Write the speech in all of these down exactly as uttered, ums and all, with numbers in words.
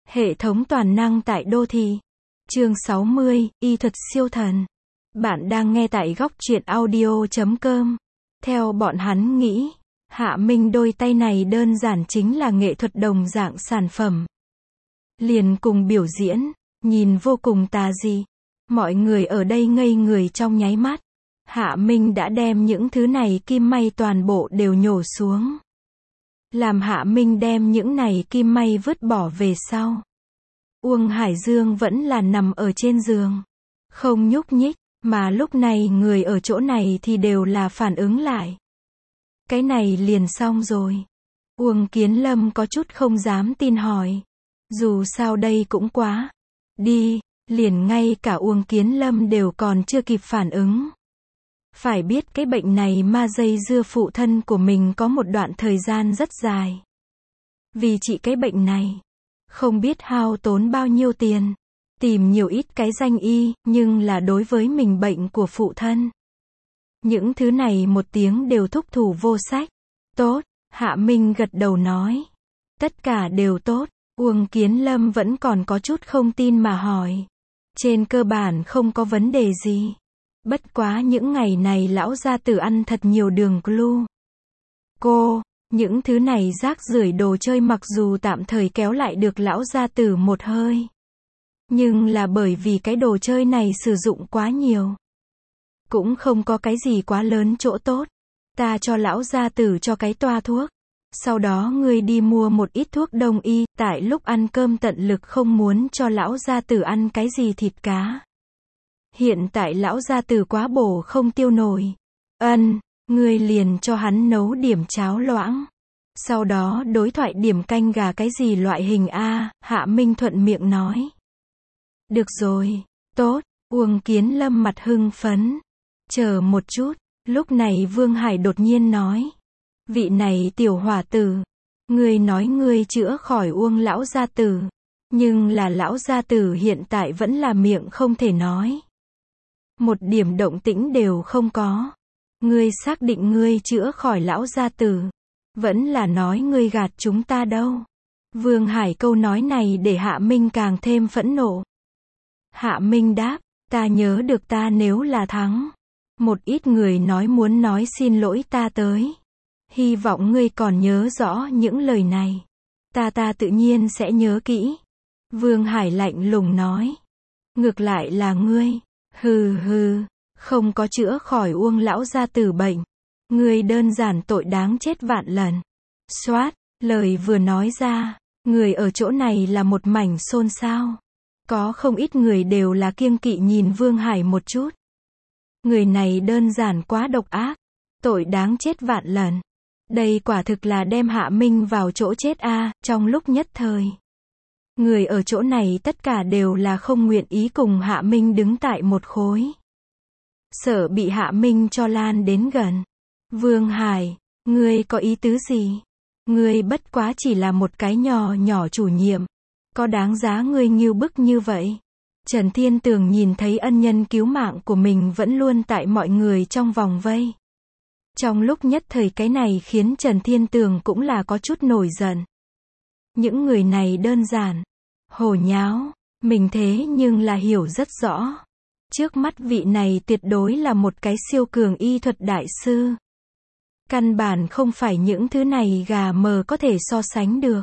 Hệ thống toàn năng tại đô thị. Chương sáu mươi, y thuật siêu thần. Bạn đang nghe tại góc truyện audio chấm com. Theo bọn hắn nghĩ, Hạ Minh đôi tay này đơn giản chính là nghệ thuật đồng dạng sản phẩm. Liền cùng biểu diễn, nhìn vô cùng tà dị. Mọi người ở đây ngây người trong nháy mắt. Hạ Minh đã đem những thứ này kim may toàn bộ đều nhổ xuống. Làm Hạ Minh đem những này kim may vứt bỏ về sau. Uông Hải Dương vẫn là nằm ở trên giường. Không nhúc nhích, mà lúc này người ở chỗ này thì đều là phản ứng lại. Cái này liền xong rồi. Uông Kiến Lâm có chút không dám tin hỏi. Dù sao đây cũng quá. Đi, liền ngay cả Uông Kiến Lâm đều còn chưa kịp phản ứng. Phải biết cái bệnh này ma dây dưa phụ thân của mình có một đoạn thời gian rất dài. Vì trị cái bệnh này, không biết hao tốn bao nhiêu tiền, tìm nhiều ít cái danh y, nhưng là đối với mình bệnh của phụ thân. Những thứ này một tiếng đều thúc thủ vô sách. Tốt, Hạ Minh gật đầu nói. Tất cả đều tốt, Uông Kiến Lâm vẫn còn có chút không tin mà hỏi. Trên cơ bản không có vấn đề gì. Bất quá những ngày này lão gia tử ăn thật nhiều đường glu. Cô, những thứ này rác rưởi đồ chơi mặc dù tạm thời kéo lại được lão gia tử một hơi. Nhưng là bởi vì cái đồ chơi này sử dụng quá nhiều. Cũng không có cái gì quá lớn chỗ tốt. Ta cho lão gia tử cho cái toa thuốc. Sau đó ngươi đi mua một ít thuốc đông y, tại lúc ăn cơm tận lực không muốn cho lão gia tử ăn cái gì thịt cá. Hiện tại lão gia tử quá bổ không tiêu nổi. Ân, ngươi liền cho hắn nấu điểm cháo loãng. Sau đó đối thoại điểm canh gà cái gì loại hình a, Hạ Minh thuận miệng nói. Được rồi, tốt, Uông Kiến Lâm mặt hưng phấn. Chờ một chút, lúc này Vương Hải đột nhiên nói. Vị này tiểu hỏa tử, ngươi nói ngươi chữa khỏi Uông lão gia tử. Nhưng là lão gia tử hiện tại vẫn là miệng không thể nói. Một điểm động tĩnh đều không có. Ngươi xác định ngươi chữa khỏi lão gia tử. Vẫn là nói ngươi gạt chúng ta đâu. Vương Hải câu nói này để Hạ Minh càng thêm phẫn nộ. Hạ Minh đáp, ta nhớ được ta nếu là thắng. Một ít người nói muốn nói xin lỗi ta tới. Hy vọng ngươi còn nhớ rõ những lời này. Ta ta tự nhiên sẽ nhớ kỹ. Vương Hải lạnh lùng nói. Ngược lại là ngươi. Hừ hừ, không có chữa khỏi Uông lão gia tử bệnh. Ngươi đơn giản tội đáng chết vạn lần. Xoát, lời vừa nói ra, người ở chỗ này là một mảnh xôn xao. Có không ít người đều là kiêng kỵ nhìn Vương Hải một chút. Người này đơn giản quá độc ác, tội đáng chết vạn lần. Đây quả thực là đem Hạ Minh vào chỗ chết a, trong lúc nhất thời. Người ở chỗ này tất cả đều là không nguyện ý cùng Hạ Minh đứng tại một khối. Sợ bị Hạ Minh cho lan đến gần. Vương Hải, ngươi có ý tứ gì? Ngươi bất quá chỉ là một cái nhỏ nhỏ chủ nhiệm. Có đáng giá ngươi nghiêu bức như vậy? Trần Thiên Tường nhìn thấy ân nhân cứu mạng của mình vẫn luôn tại mọi người trong vòng vây. Trong lúc nhất thời cái này khiến Trần Thiên Tường cũng là có chút nổi giận. Những người này đơn giản. Hồ nháo, mình thế nhưng là hiểu rất rõ. Trước mắt vị này tuyệt đối là một cái siêu cường y thuật đại sư. Căn bản không phải những thứ này gà mờ có thể so sánh được.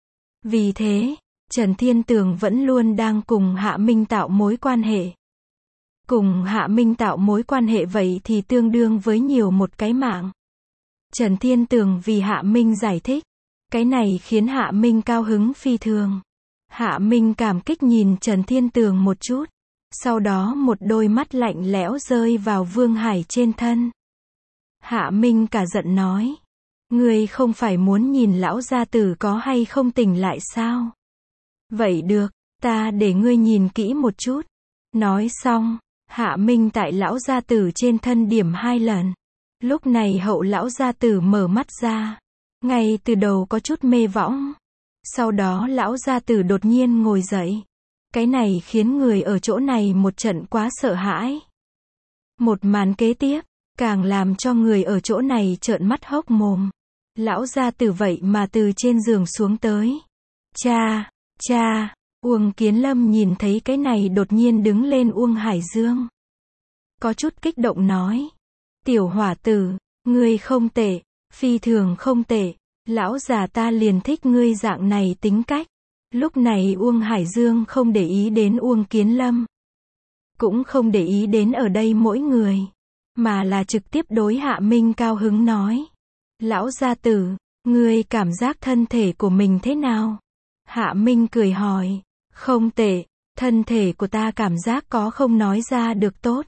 Vì thế, Trần Thiên Tường vẫn luôn đang cùng Hạ Minh tạo mối quan hệ. Cùng Hạ Minh tạo mối quan hệ vậy thì tương đương với nhiều một cái mạng. Trần Thiên Tường vì Hạ Minh giải thích. Cái này khiến Hạ Minh cao hứng phi thường. Hạ Minh cảm kích nhìn Trần Thiên Tường một chút. Sau đó một đôi mắt lạnh lẽo rơi vào Vương Hải trên thân. Hạ Minh cả giận nói. Ngươi không phải muốn nhìn lão gia tử có hay không tỉnh lại sao? Vậy được, ta để ngươi nhìn kỹ một chút. Nói xong, Hạ Minh tại lão gia tử trên thân điểm hai lần. Lúc này hậu lão gia tử mở mắt ra. Ngay từ đầu có chút mê võng. Sau đó lão gia tử đột nhiên ngồi dậy. Cái này khiến người ở chỗ này một trận quá sợ hãi. Một màn kế tiếp, càng làm cho người ở chỗ này trợn mắt hốc mồm. Lão gia tử vậy mà từ trên giường xuống tới. Cha, Cha, Uông Kiến Lâm nhìn thấy cái này đột nhiên đứng lên Uông Hải Dương. Có chút kích động nói. Tiểu hỏa tử, ngươi không tệ, phi thường không tệ, lão già ta liền thích ngươi dạng này tính cách. Lúc này Uông Hải Dương không để ý đến Uông Kiến Lâm. Cũng không để ý đến ở đây mỗi người. Mà là trực tiếp đối Hạ Minh cao hứng nói. Lão gia tử, ngươi cảm giác thân thể của mình thế nào? Hạ Minh cười hỏi. Không tệ, thân thể của ta cảm giác có không nói ra được tốt.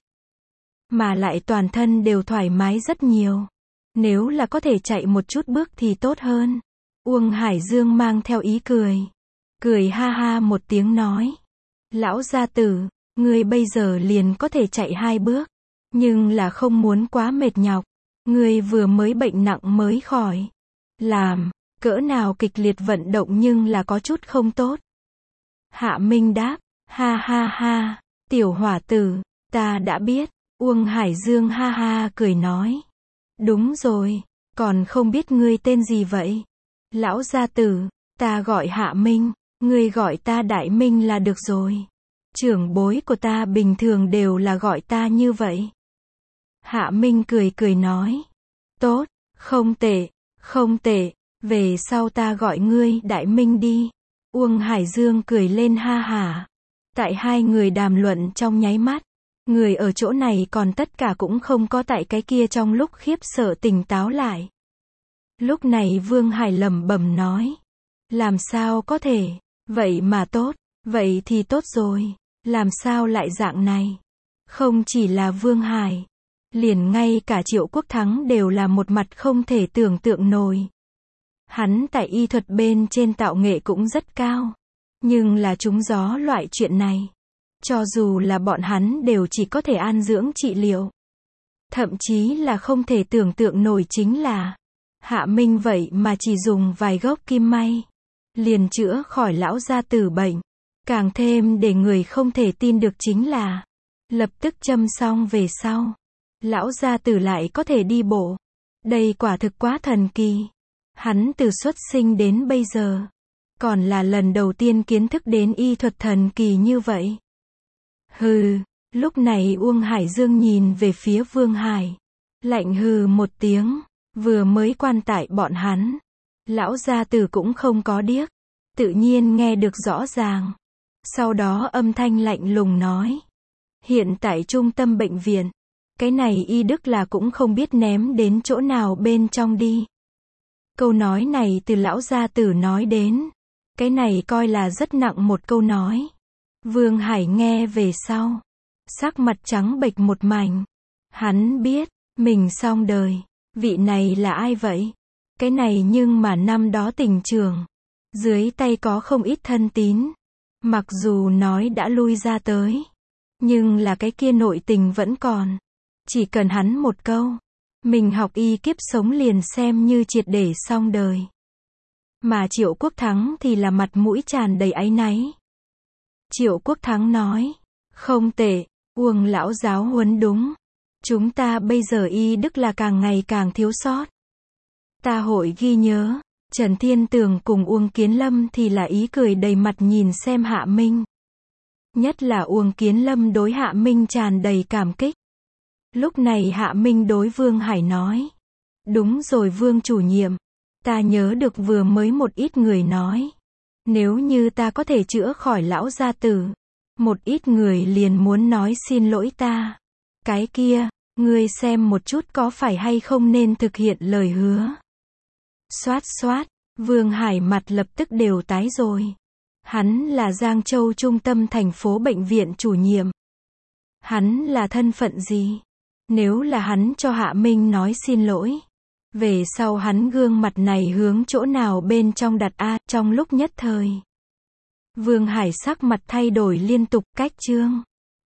Mà lại toàn thân đều thoải mái rất nhiều. Nếu là có thể chạy một chút bước thì tốt hơn. Uông Hải Dương mang theo ý cười. Cười ha ha một tiếng nói. Lão gia tử, ngươi bây giờ liền có thể chạy hai bước. Nhưng là không muốn quá mệt nhọc. Ngươi vừa mới bệnh nặng mới khỏi. Làm, cỡ nào kịch liệt vận động nhưng là có chút không tốt. Hạ Minh đáp. Ha ha ha, tiểu hỏa tử, ta đã biết. Uông Hải Dương ha ha cười nói. Đúng rồi, còn không biết ngươi tên gì vậy? Lão gia tử, ta gọi Hạ Minh, ngươi gọi ta Đại Minh là được rồi. Trưởng bối của ta bình thường đều là gọi ta như vậy. Hạ Minh cười cười nói. Tốt, không tệ, không tệ, về sau ta gọi ngươi Đại Minh đi. Uông Hải Dương cười lên ha hả. Tại hai người đàm luận trong nháy mắt. Người ở chỗ này còn tất cả cũng không có tại cái kia trong lúc khiếp sợ tỉnh táo lại. Lúc này Vương Hải lẩm bẩm nói. Làm sao có thể, vậy mà tốt, vậy thì tốt rồi, làm sao lại dạng này. Không chỉ là Vương Hải, liền ngay cả Triệu Quốc Thắng đều là một mặt không thể tưởng tượng nổi. Hắn tại y thuật bên trên tạo nghệ cũng rất cao, nhưng là trúng gió loại chuyện này. Cho dù là bọn hắn đều chỉ có thể an dưỡng trị liệu. Thậm chí là không thể tưởng tượng nổi chính là Hạ Minh vậy mà chỉ dùng vài gốc kim may liền chữa khỏi lão gia tử bệnh. Càng thêm để người không thể tin được chính là lập tức châm xong về sau lão gia tử lại có thể đi bộ. Đây quả thực quá thần kỳ. Hắn từ xuất sinh đến bây giờ còn là lần đầu tiên kiến thức đến y thuật thần kỳ như vậy. Hừ, lúc này Uông Hải Dương nhìn về phía Vương Hải. Lạnh hừ một tiếng, vừa mới quan tại bọn hắn. Lão gia tử cũng không có điếc, tự nhiên nghe được rõ ràng. Sau đó âm thanh lạnh lùng nói. Hiện tại trung tâm bệnh viện, cái này y đức là cũng không biết ném đến chỗ nào bên trong đi. Câu nói này từ lão gia tử nói đến. Cái này coi là rất nặng một câu nói. Vương Hải nghe về sau, sắc mặt trắng bệch một mảnh. Hắn biết, mình xong đời. Vị này là ai vậy? Cái này nhưng mà năm đó tỉnh trưởng, dưới tay có không ít thân tín. Mặc dù nói đã lui ra tới, nhưng là cái kia nội tình vẫn còn. Chỉ cần hắn một câu, mình học y kiếp sống liền xem như triệt để xong đời. Mà Triệu Quốc Thắng thì là mặt mũi tràn đầy áy náy. Triệu Quốc Thắng nói. Không tệ, Uông lão giáo huấn đúng. Chúng ta bây giờ y đức là càng ngày càng thiếu sót. Ta hội ghi nhớ. Trần Thiên Tường cùng Uông Kiến Lâm thì là ý cười đầy mặt nhìn xem Hạ Minh. Nhất là Uông Kiến Lâm đối Hạ Minh tràn đầy cảm kích. Lúc này Hạ Minh đối Vương Hải nói. Đúng rồi Vương chủ nhiệm. Ta nhớ được vừa mới một ít người nói. Nếu như ta có thể chữa khỏi lão gia tử, một ít người liền muốn nói xin lỗi ta. Cái kia, ngươi xem một chút có phải hay không nên thực hiện lời hứa. Xoát xoát, Vương Hải mặt lập tức đều tái rồi. Hắn là Giang Châu trung tâm thành phố bệnh viện chủ nhiệm. Hắn là thân phận gì? Nếu là hắn cho Hạ Minh nói xin lỗi, về sau hắn gương mặt này hướng chỗ nào bên trong đặt a? Trong lúc nhất thời, Vương Hải sắc mặt thay đổi liên tục, cách chương